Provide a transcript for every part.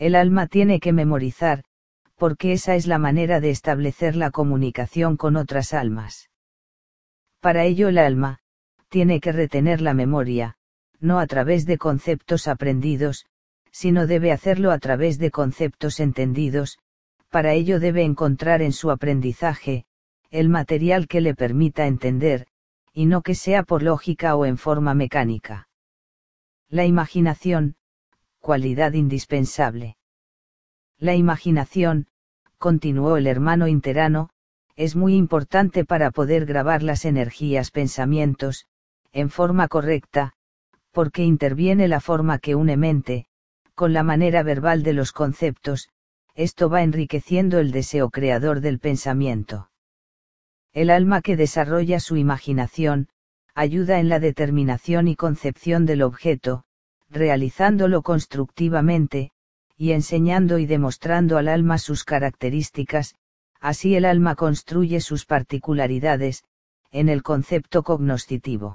El alma tiene que memorizar, porque esa es la manera de establecer la comunicación con otras almas. Para ello el alma, tiene que retener la memoria, no a través de conceptos aprendidos, sino debe hacerlo a través de conceptos entendidos. Para ello debe encontrar en su aprendizaje, el material que le permita entender, y no que sea por lógica o en forma mecánica. La imaginación, cualidad indispensable. La imaginación, continuó el hermano interano, es muy importante para poder grabar las energías pensamientos, en forma correcta, porque interviene la forma que une mente, con la manera verbal de los conceptos, esto va enriqueciendo el deseo creador del pensamiento. El alma que desarrolla su imaginación, ayuda en la determinación y concepción del objeto, realizándolo constructivamente, y enseñando y demostrando al alma sus características, así el alma construye sus particularidades, en el concepto cognoscitivo.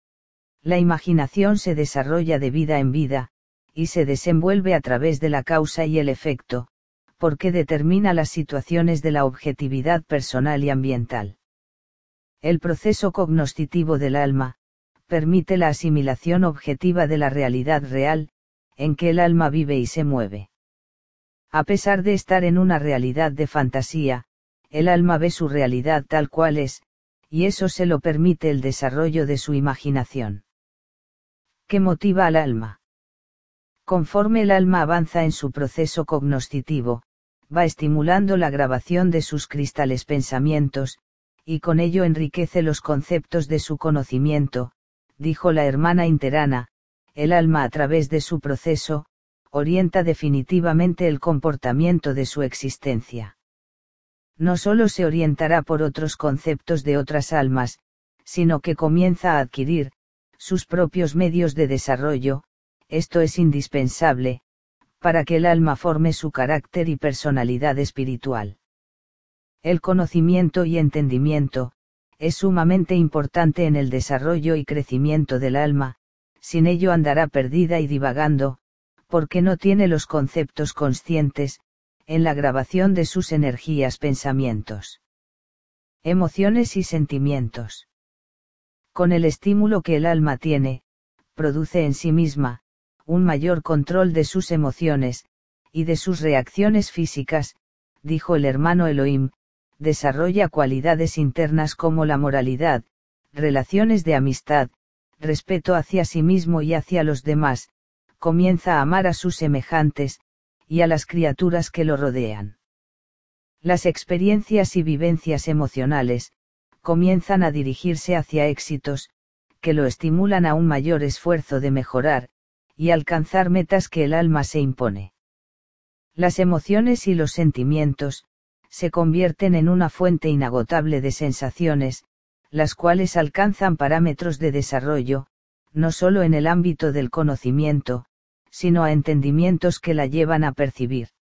La imaginación se desarrolla de vida en vida, y se desenvuelve a través de la causa y el efecto, porque determina las situaciones de la objetividad personal y ambiental. El proceso cognoscitivo del alma, permite la asimilación objetiva de la realidad real, en que el alma vive y se mueve. A pesar de estar en una realidad de fantasía, el alma ve su realidad tal cual es, y eso se lo permite el desarrollo de su imaginación. ¿Qué motiva al alma? Conforme el alma avanza en su proceso cognoscitivo, va estimulando la grabación de sus cristales pensamientos, y con ello enriquece los conceptos de su conocimiento, dijo la hermana interana. El alma a través de su proceso, orienta definitivamente el comportamiento de su existencia. No solo se orientará por otros conceptos de otras almas, sino que comienza a adquirir sus propios medios de desarrollo. Esto es indispensable, para que el alma forme su carácter y personalidad espiritual. El conocimiento y entendimiento, es sumamente importante en el desarrollo y crecimiento del alma, sin ello andará perdida y divagando, porque no tiene los conceptos conscientes, en la grabación de sus energías pensamientos. Emociones y sentimientos. Con el estímulo que el alma tiene, produce en sí misma, un mayor control de sus emociones, y de sus reacciones físicas, dijo el hermano Elohim, desarrolla cualidades internas como la moralidad, relaciones de amistad, respeto hacia sí mismo y hacia los demás, comienza a amar a sus semejantes, y a las criaturas que lo rodean. Las experiencias y vivencias emocionales, comienzan a dirigirse hacia éxitos, que lo estimulan a un mayor esfuerzo de mejorar, y alcanzar metas que el alma se impone. Las emociones y los sentimientos, se convierten en una fuente inagotable de sensaciones, las cuales alcanzan parámetros de desarrollo, no solo en el ámbito del conocimiento, sino a entendimientos que la llevan a percibir.